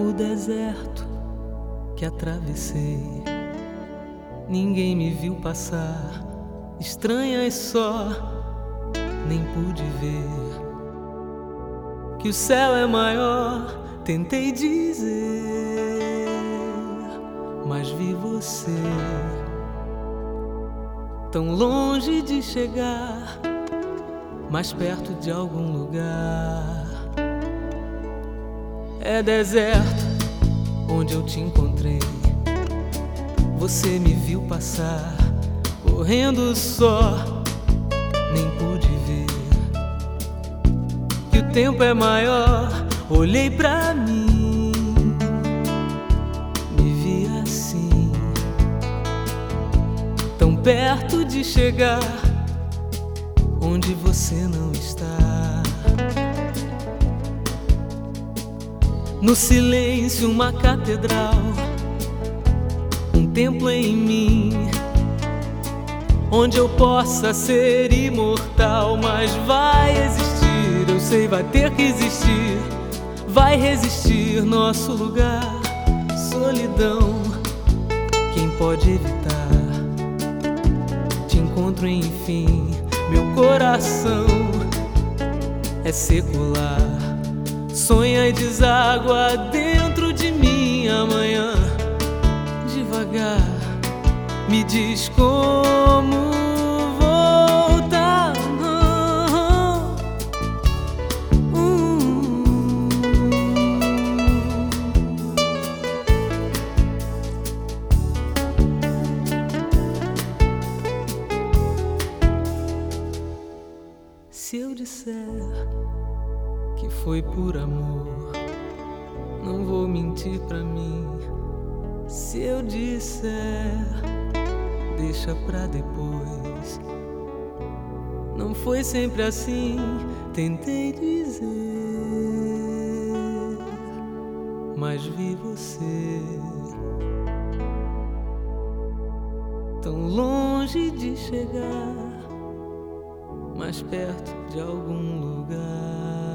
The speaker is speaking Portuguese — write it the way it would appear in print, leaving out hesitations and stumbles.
No deserto que atravessei, ninguém me viu passar, estranhas só, nem pude ver que o céu é maior. Tentei dizer, mas vi você tão longe de chegar, mais perto de algum lugar. É deserto onde eu te encontrei, você me viu passar, correndo só, nem pude ver que o tempo é maior. Olhei pra mim, me vi assim, tão perto de chegar onde você não está. No silêncio uma catedral, um templo em mim, onde eu possa ser imortal. Mas vai existir, eu sei, vai ter que existir, vai resistir nosso lugar. Solidão, quem pode evitar? Te encontro enfim, meu coração é secular, sonha e deságua dentro de mim. Amanhã, devagar, me diz como voltar. Se eu disser que foi por amor, não vou mentir pra mim. Se eu disser, deixa pra depois, não foi sempre assim. Tentei dizer, mas vi você tão longe de chegar, mais perto de algum lugar.